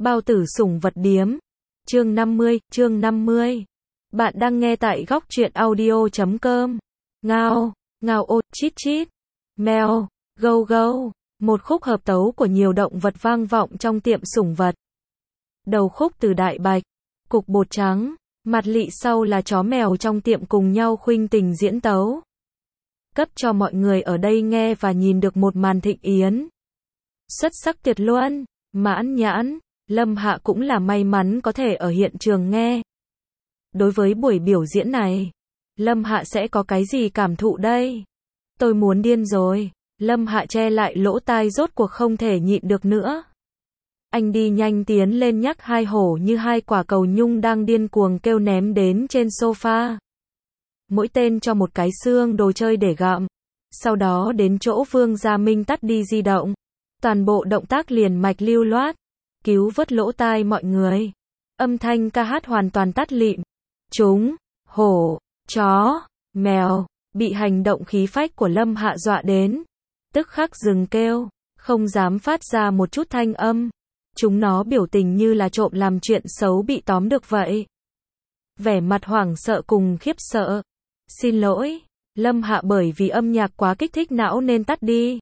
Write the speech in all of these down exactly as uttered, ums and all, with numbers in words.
Bao tử sủng vật điếm. Chương năm mươi, chương năm mươi. Bạn đang nghe tại góc truyện audio chấm com. Ngao, ngao ô, chít chít. Mèo, gâu gâu. Một khúc hợp tấu của nhiều động vật vang vọng trong tiệm sủng vật. Đầu khúc từ đại bạch, cục bột trắng, mặt lị sau là chó mèo trong tiệm cùng nhau khuỳnh tình diễn tấu. Cấp cho mọi người ở đây nghe và nhìn được một màn thịnh yến. Xuất sắc tuyệt luân, mãn nhãn, Lâm Hạ cũng là may mắn có thể ở hiện trường nghe. Đối với buổi biểu diễn này, Lâm Hạ sẽ có cái gì cảm thụ đây? Tôi muốn điên rồi. Lâm Hạ che lại lỗ tai rốt cuộc không thể nhịn được nữa. Anh đi nhanh tiến lên nhắc hai hổ như hai quả cầu nhung đang điên cuồng kêu ném đến trên sofa. Mỗi tên cho một cái xương đồ chơi để gặm. Sau đó đến chỗ Vương Gia Minh tắt đi di động. Toàn bộ động tác liền mạch lưu loát. Cứu vớt lỗ tai mọi người. Âm thanh ca hát hoàn toàn tắt lịm. Chúng, hổ, chó, mèo, bị hành động khí phách của Lâm Hạ dọa đến. Tức khắc dừng kêu, không dám phát ra một chút thanh âm. Chúng nó biểu tình như là trộm làm chuyện xấu bị tóm được vậy. Vẻ mặt hoảng sợ cùng khiếp sợ. Xin lỗi, Lâm Hạ bởi vì âm nhạc quá kích thích não nên tắt đi.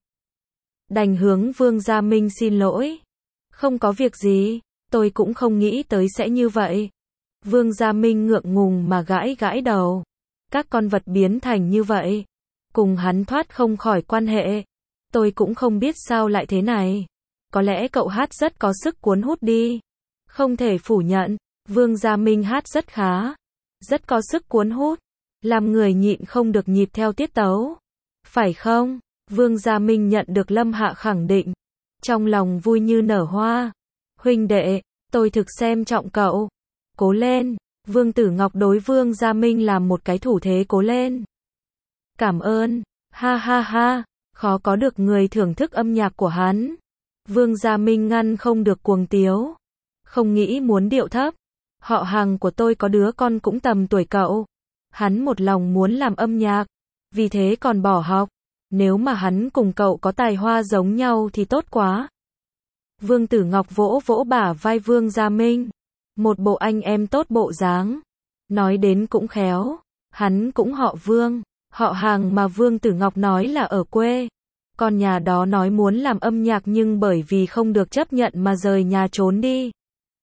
Đành hướng Vương Gia Minh xin lỗi. Không có việc gì, tôi cũng không nghĩ tới sẽ như vậy. Vương Gia Minh ngượng ngùng mà gãi gãi đầu. Các con vật biến thành như vậy, cùng hắn thoát không khỏi quan hệ. Tôi cũng không biết sao lại thế này. Có lẽ cậu hát rất có sức cuốn hút đi. Không thể phủ nhận, Vương Gia Minh hát rất khá. Rất có sức cuốn hút. Làm người nhịn không được nhịp theo tiết tấu. Phải không? Vương Gia Minh nhận được Lâm Hạ khẳng định. Trong lòng vui như nở hoa. Huynh đệ, tôi thực xem trọng cậu. Cố lên. Vương Tử Ngọc đối Vương Gia Minh làm một cái thủ thế cố lên. Cảm ơn. Ha ha ha. Khó có được người thưởng thức âm nhạc của hắn. Vương Gia Minh ngăn không được cuồng tiếu. Không nghĩ muốn điệu thấp. Họ hàng của tôi có đứa con cũng tầm tuổi cậu. Hắn một lòng muốn làm âm nhạc. Vì thế còn bỏ học. Nếu mà hắn cùng cậu có tài hoa giống nhau thì tốt quá. Vương Tử Ngọc vỗ vỗ bả vai Vương Gia Minh. Một bộ anh em tốt bộ dáng. Nói đến cũng khéo. Hắn cũng họ Vương. Họ hàng mà Vương Tử Ngọc nói là ở quê. Con nhà đó nói muốn làm âm nhạc nhưng bởi vì không được chấp nhận mà rời nhà trốn đi.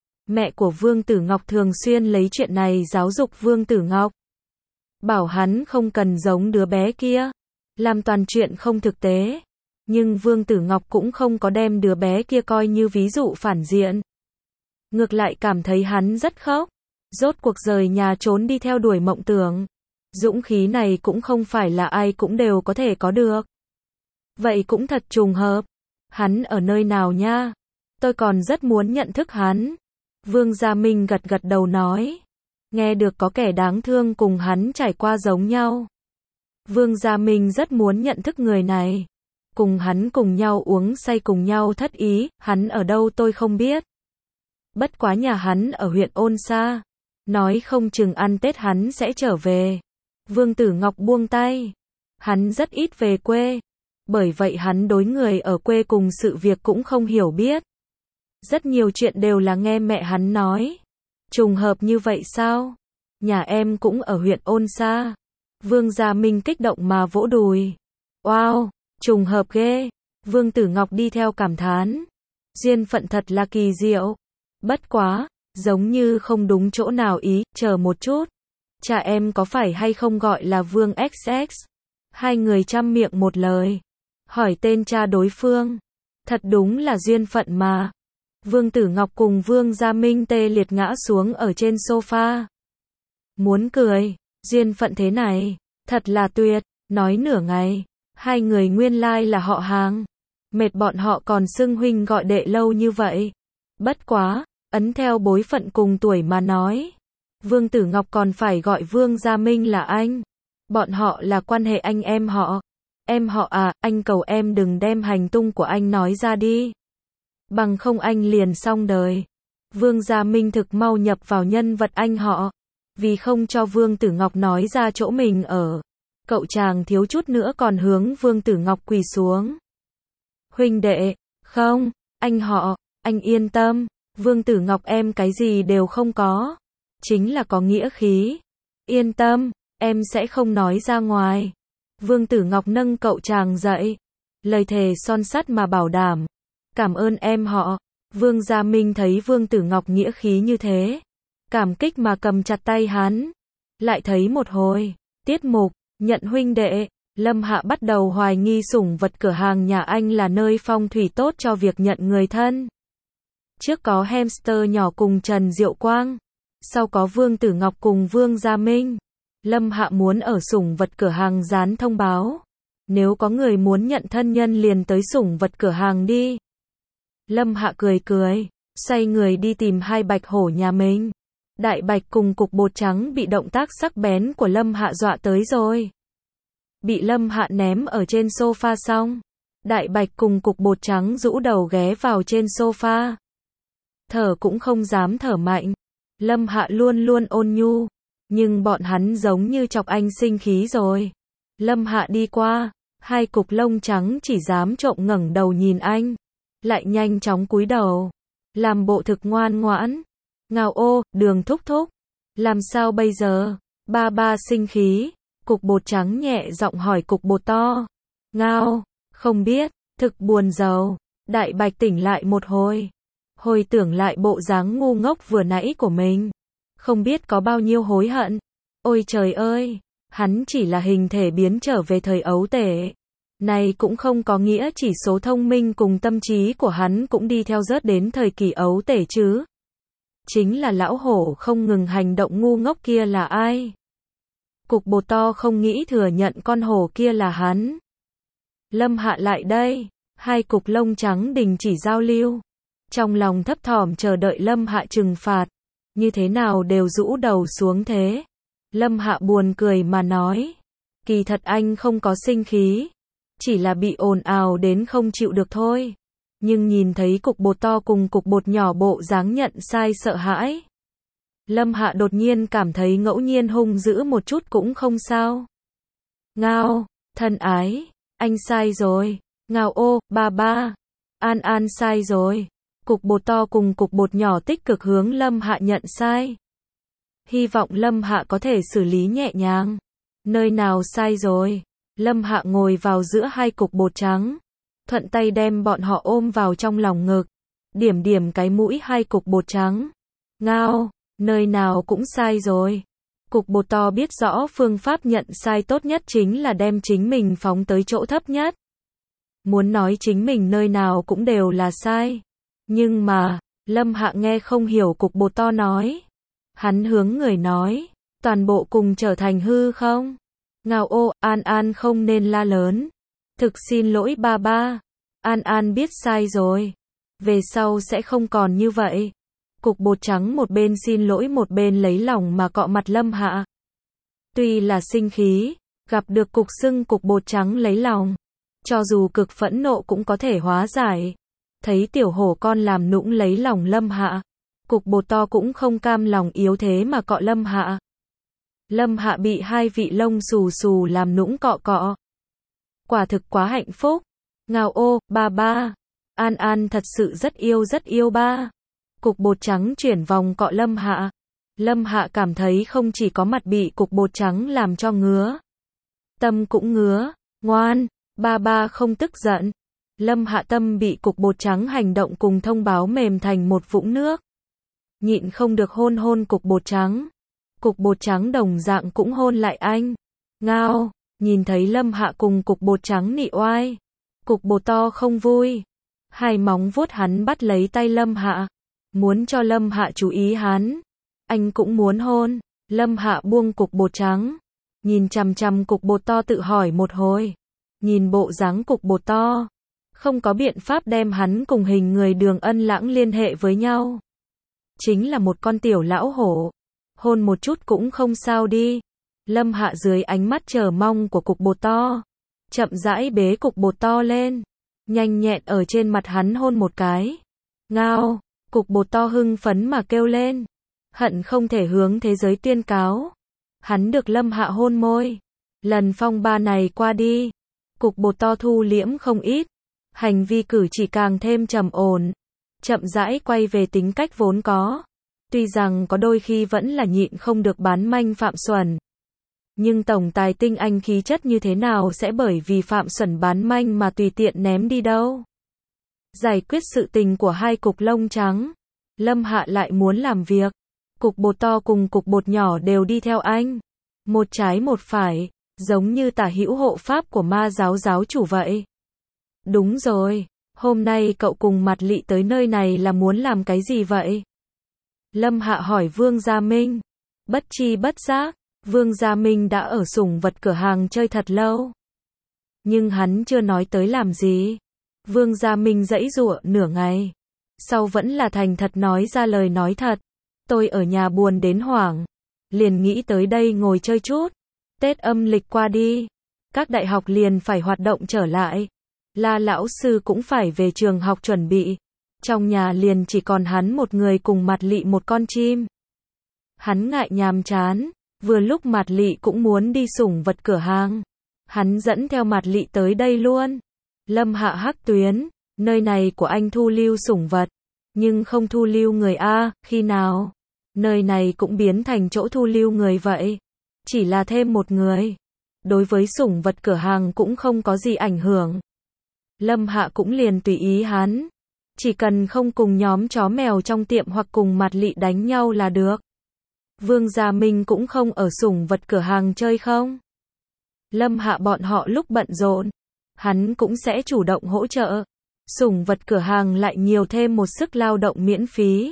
Mẹ của Vương Tử Ngọc thường xuyên lấy chuyện này giáo dục Vương Tử Ngọc. Bảo hắn không cần giống đứa bé kia. Làm toàn chuyện không thực tế. Nhưng Vương Tử Ngọc cũng không có đem đứa bé kia coi như ví dụ phản diện. Ngược lại cảm thấy hắn rất khóc. Rốt cuộc rời nhà trốn đi theo đuổi mộng tưởng. Dũng khí này cũng không phải là ai cũng đều có thể có được. Vậy cũng thật trùng hợp. Hắn ở nơi nào nha? Tôi còn rất muốn nhận thức hắn. Vương Gia Minh gật gật đầu nói. Nghe được có kẻ đáng thương cùng hắn trải qua giống nhau. Vương Gia Minh rất muốn nhận thức người này. Cùng hắn cùng nhau uống say cùng nhau thất ý, hắn ở đâu tôi không biết. Bất quá nhà hắn ở huyện Ôn Sa. Nói không chừng ăn Tết hắn sẽ trở về. Vương Tử Ngọc buông tay. Hắn rất ít về quê. Bởi vậy hắn đối người ở quê cùng sự việc cũng không hiểu biết. Rất nhiều chuyện đều là nghe mẹ hắn nói. Trùng hợp như vậy sao? Nhà em cũng ở huyện Ôn Sa. Vương Gia Minh kích động mà vỗ đùi. Wow, trùng hợp ghê. Vương Tử Ngọc đi theo cảm thán. Duyên phận thật là kỳ diệu. Bất quá, giống như không đúng chỗ nào ý, chờ một chút. Cha em có phải hay không gọi là Vương ích ích? Hai người chăm miệng một lời. Hỏi tên cha đối phương. Thật đúng là duyên phận mà. Vương Tử Ngọc cùng Vương Gia Minh tê liệt ngã xuống ở trên sofa. Muốn cười. Duyên phận thế này. Thật là tuyệt. Nói nửa ngày. Hai người nguyên lai là họ hàng. Mệt bọn họ còn xưng huynh gọi đệ lâu như vậy. Bất quá. Ấn theo bối phận cùng tuổi mà nói. Vương Tử Ngọc còn phải gọi Vương Gia Minh là anh. Bọn họ là quan hệ anh em họ. Em họ à, anh cầu em đừng đem hành tung của anh nói ra đi. Bằng không anh liền xong đời. Vương Gia Minh thực mau nhập vào nhân vật anh họ. Vì không cho Vương Tử Ngọc nói ra chỗ mình ở. Cậu chàng thiếu chút nữa còn hướng Vương Tử Ngọc quỳ xuống. Huynh đệ, không, anh họ, anh yên tâm. Vương Tử Ngọc em cái gì đều không có. Chính là có nghĩa khí. Yên tâm, em sẽ không nói ra ngoài. Vương Tử Ngọc nâng cậu chàng dậy. Lời thề son sắt mà bảo đảm. Cảm ơn em họ. Vương Gia Minh thấy Vương Tử Ngọc nghĩa khí như thế. Cảm kích mà cầm chặt tay hắn. Lại thấy một hồi. Tiết mục, nhận huynh đệ. Lâm Hạ bắt đầu hoài nghi sủng vật cửa hàng nhà anh là nơi phong thủy tốt cho việc nhận người thân. Trước có hamster nhỏ cùng Trần Diệu Quang. Sau có Vương Tử Ngọc cùng Vương Gia Minh. Lâm Hạ muốn ở sủng vật cửa hàng dán thông báo. Nếu có người muốn nhận thân nhân liền tới sủng vật cửa hàng đi. Lâm Hạ cười cười, xoay người đi tìm hai bạch hổ nhà mình. Đại bạch cùng cục bột trắng bị động tác sắc bén của Lâm Hạ dọa tới rồi. Bị Lâm Hạ ném ở trên sofa xong. Đại bạch cùng cục bột trắng rũ đầu ghé vào trên sofa. Thở cũng không dám thở mạnh. Lâm Hạ luôn luôn ôn nhu. Nhưng bọn hắn giống như chọc anh sinh khí rồi. Lâm Hạ đi qua. Hai cục lông trắng chỉ dám trộm ngẩng đầu nhìn anh. Lại nhanh chóng cúi đầu. Làm bộ thực ngoan ngoãn. Ngao ô, Đường thúc thúc. Làm sao bây giờ? Ba ba sinh khí. Cục bột trắng nhẹ giọng hỏi cục bột to. Ngao, không biết, thực buồn rầu. Đại bạch tỉnh lại một hồi. Hồi tưởng lại bộ dáng ngu ngốc vừa nãy của mình. Không biết có bao nhiêu hối hận. Ôi trời ơi, hắn chỉ là hình thể biến trở về thời ấu tể. Này cũng không có nghĩa chỉ số thông minh cùng tâm trí của hắn cũng đi theo rớt đến thời kỳ ấu tể chứ. Chính là lão hổ không ngừng hành động ngu ngốc kia là ai? Cục bột to không nghĩ thừa nhận con hổ kia là hắn. Lâm Hạ lại đây, hai cục lông trắng đình chỉ giao lưu. Trong lòng thấp thỏm chờ đợi Lâm Hạ trừng phạt. Như thế nào đều rũ đầu xuống thế. Lâm Hạ buồn cười mà nói. Kỳ thật anh không có sinh khí. Chỉ là bị ồn ào đến không chịu được thôi. Nhưng nhìn thấy cục bột to cùng cục bột nhỏ bộ dáng nhận sai sợ hãi. Lâm Hạ đột nhiên cảm thấy ngẫu nhiên hung dữ một chút cũng không sao. Ngao, thân ái, anh sai rồi. Ngao ô, ba ba. An An sai rồi. Cục bột to cùng cục bột nhỏ tích cực hướng Lâm Hạ nhận sai. Hy vọng Lâm Hạ có thể xử lý nhẹ nhàng. Nơi nào sai rồi? Lâm Hạ ngồi vào giữa hai cục bột trắng. Thuận tay đem bọn họ ôm vào trong lòng ngực. Điểm điểm cái mũi hai cục bột trắng. Ngao, nơi nào cũng sai rồi. Cục bột to biết rõ phương pháp nhận sai tốt nhất chính là đem chính mình phóng tới chỗ thấp nhất. Muốn nói chính mình nơi nào cũng đều là sai. Nhưng mà, Lâm Hạ nghe không hiểu cục bột to nói. Hắn hướng người nói, toàn bộ cùng trở thành hư không? Ngao ô, An An không nên la lớn. Thực xin lỗi ba ba. An An biết sai rồi. Về sau sẽ không còn như vậy. Cục bột trắng một bên xin lỗi một bên lấy lòng mà cọ mặt Lâm Hạ. Tuy là sinh khí, gặp được cục sưng cục bột trắng lấy lòng. Cho dù cực phẫn nộ cũng có thể hóa giải. Thấy tiểu hổ con làm nũng lấy lòng Lâm Hạ. Cục bột to cũng không cam lòng yếu thế mà cọ Lâm Hạ. Lâm Hạ bị hai vị lông xù xù làm nũng cọ cọ. Quả thực quá hạnh phúc. Ngao ô, ba ba. An An thật sự rất yêu rất yêu ba. Cục bột trắng chuyển vòng cọ Lâm Hạ. Lâm Hạ cảm thấy không chỉ có mặt bị cục bột trắng làm cho ngứa. Tâm cũng ngứa. Ngoan, ba ba không tức giận. Lâm Hạ tâm bị cục bột trắng hành động cùng thông báo mềm thành một vũng nước. Nhịn không được hôn hôn cục bột trắng. Cục bột trắng đồng dạng cũng hôn lại anh. Ngao, nhìn thấy Lâm Hạ cùng cục bột trắng nị oai. Cục bột to không vui. Hai móng vuốt hắn bắt lấy tay Lâm Hạ. Muốn cho Lâm Hạ chú ý hắn. Anh cũng muốn hôn. Lâm Hạ buông cục bột trắng. Nhìn chằm chằm cục bột to tự hỏi một hồi. Nhìn bộ dáng cục bột to. Không có biện pháp đem hắn cùng hình người Đường Ân Lãng liên hệ với nhau. Chính là một con tiểu lão hổ. Hôn một chút cũng không sao đi. Lâm Hạ dưới ánh mắt chờ mong của cục bột to. Chậm rãi bế cục bột to lên. Nhanh nhẹn ở trên mặt hắn hôn một cái. Ngao, cục bột to hưng phấn mà kêu lên. Hận không thể hướng thế giới tuyên cáo. Hắn được Lâm Hạ hôn môi. Lần phong ba này qua đi. Cục bột to thu liễm không ít. Hành vi cử chỉ càng thêm trầm ổn. chậm rãi quay về tính cách vốn có. Tuy rằng có đôi khi vẫn là nhịn không được bán manh Phạm Xuẩn. Nhưng tổng tài tinh anh khí chất như thế nào sẽ bởi vì Phạm Xuẩn bán manh mà tùy tiện ném đi đâu. Giải quyết sự tình của hai cục lông trắng. Lâm Hạ lại muốn làm việc. Cục bột to cùng cục bột nhỏ đều đi theo anh. Một trái một phải, giống như tả hữu hộ pháp của ma giáo giáo chủ vậy. Đúng rồi, hôm nay cậu cùng Mạt Lị tới nơi này là muốn làm cái gì vậy? Lâm Hạ hỏi Vương Gia Minh. Bất chi bất giác, Vương Gia Minh đã ở sủng vật cửa hàng chơi thật lâu. Nhưng hắn chưa nói tới làm gì. Vương Gia Minh giãy giụa nửa ngày. Sau vẫn là thành thật nói ra lời nói thật. Tôi ở nhà buồn đến hoảng. Liền nghĩ tới đây ngồi chơi chút. Tết âm lịch qua đi. Các đại học liền phải hoạt động trở lại. La lão sư cũng phải về trường học chuẩn bị. Trong nhà liền chỉ còn hắn một người cùng Mạt Lị một con chim. Hắn ngại nhàm chán. Vừa lúc Mạt Lị cũng muốn đi sủng vật cửa hàng. Hắn dẫn theo Mạt Lị tới đây luôn. Lâm Hạ hắc tuyến. Nơi này của anh thu lưu sủng vật. Nhưng không thu lưu người a, khi nào? Nơi này cũng biến thành chỗ thu lưu người vậy. Chỉ là thêm một người. Đối với sủng vật cửa hàng cũng không có gì ảnh hưởng. Lâm Hạ cũng liền tùy ý hắn. Chỉ cần không cùng nhóm chó mèo trong tiệm hoặc cùng Mạt Lị đánh nhau là được. Vương Gia Minh cũng không ở sủng vật cửa hàng chơi không? Lâm Hạ bọn họ lúc bận rộn, hắn cũng sẽ chủ động hỗ trợ. Sủng vật cửa hàng lại nhiều thêm một sức lao động miễn phí.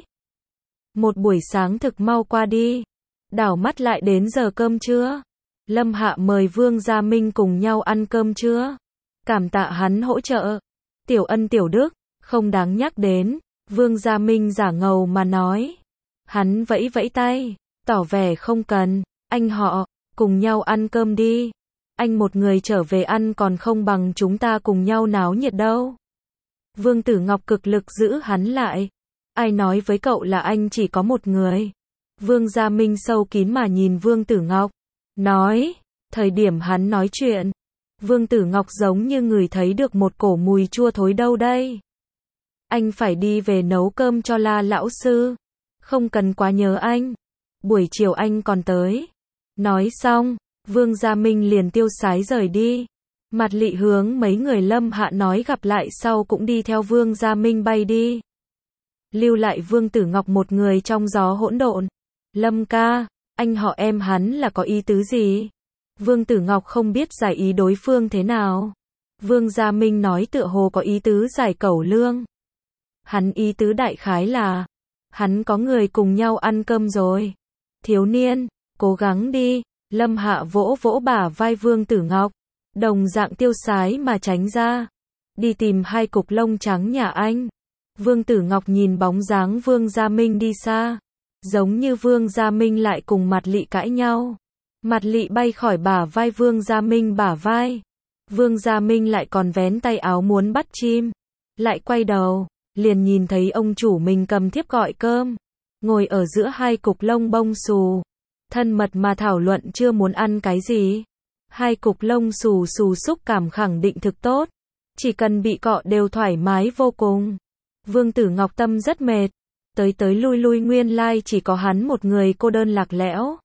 Một buổi sáng thực mau qua đi. Đảo mắt lại đến giờ cơm trưa. Lâm Hạ mời Vương Gia Minh cùng nhau ăn cơm trưa. Cảm tạ hắn hỗ trợ. Tiểu ân tiểu đức, không đáng nhắc đến. Vương Gia Minh giả ngầu mà nói. Hắn vẫy vẫy tay, tỏ vẻ không cần. Anh họ, cùng nhau ăn cơm đi. Anh một người trở về ăn còn không bằng chúng ta cùng nhau náo nhiệt đâu. Vương Tử Ngọc cực lực giữ hắn lại. Ai nói với cậu là anh chỉ có một người? Vương Gia Minh sâu kín mà nhìn Vương Tử Ngọc. Nói, thời điểm hắn nói chuyện. Vương Tử Ngọc giống như người thấy được một cổ mùi chua thối đâu đây. Anh phải đi về nấu cơm cho La lão sư. Không cần quá nhớ anh. Buổi chiều anh còn tới. Nói xong, Vương Gia Minh liền tiêu sái rời đi. Mạt Lị hướng mấy người Lâm Hạ nói gặp lại sau cũng đi theo Vương Gia Minh bay đi. Lưu lại Vương Tử Ngọc một người trong gió hỗn độn. Lâm ca, anh họ em hắn là có ý tứ gì? Vương Tử Ngọc không biết giải ý đối phương thế nào. Vương Gia Minh nói tựa hồ có ý tứ giải cẩu lương. Hắn ý tứ đại khái là, hắn có người cùng nhau ăn cơm rồi. Thiếu niên, cố gắng đi. Lâm Hạ vỗ vỗ bả vai Vương Tử Ngọc. Đồng dạng tiêu sái mà tránh ra. Đi tìm hai cục lông trắng nhà anh. Vương Tử Ngọc nhìn bóng dáng Vương Gia Minh đi xa. Giống như Vương Gia Minh lại cùng Mạt Lị cãi nhau. Mạt Lị bay khỏi bả vai Vương Gia Minh bả vai. Vương Gia Minh lại còn vén tay áo muốn bắt chim. Lại quay đầu, liền nhìn thấy ông chủ mình cầm thiếp gọi cơm. Ngồi ở giữa hai cục lông bông xù. Thân mật mà thảo luận chưa muốn ăn cái gì. Hai cục lông xù xù xúc cảm khẳng định thực tốt. Chỉ cần bị cọ đều thoải mái vô cùng. Vương Tử Ngọc tâm rất mệt. Tới tới lui lui nguyên lai chỉ có hắn một người cô đơn lạc lẽo.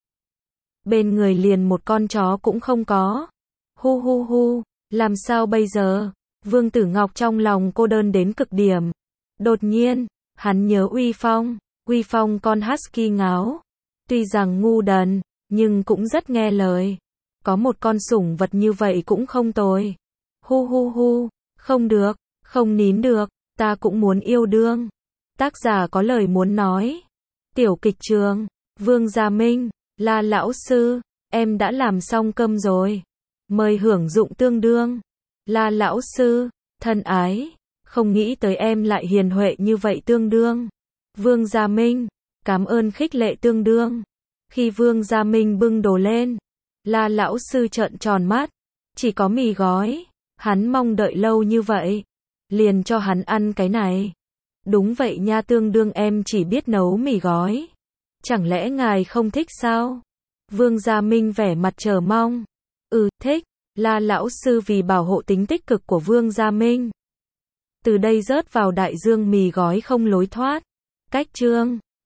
Bên người liền một con chó cũng không có. Hu hu hu, làm sao bây giờ? Vương Tử Ngọc trong lòng cô đơn đến cực điểm. Đột nhiên, hắn nhớ Uy Phong. Uy Phong con husky ngáo. Tuy rằng ngu đần, nhưng cũng rất nghe lời. Có một con sủng vật như vậy cũng không tồi. Hu hu hu, không được, không nín được, ta cũng muốn yêu đương. Tác giả có lời muốn nói. Tiểu kịch trường, Vương Gia Minh, La lão sư, em đã làm xong cơm rồi. Mời hưởng dụng tương đương. La lão sư, thân ái, không nghĩ tới em lại hiền huệ như vậy tương đương. Vương Gia Minh, cảm ơn khích lệ tương đương. Khi Vương Gia Minh bưng đồ lên, La lão sư trợn tròn mắt. Chỉ có mì gói. Hắn mong đợi lâu như vậy. Liền cho hắn ăn cái này. Đúng vậy nha, tương đương em chỉ biết nấu mì gói. Chẳng lẽ ngài không thích sao? Vương Gia Minh vẻ mặt chờ mong. Ừ, thích. La lão sư vì bảo hộ tính tích cực của Vương Gia Minh. Từ đây rớt vào đại dương mì gói không lối thoát. Cách chương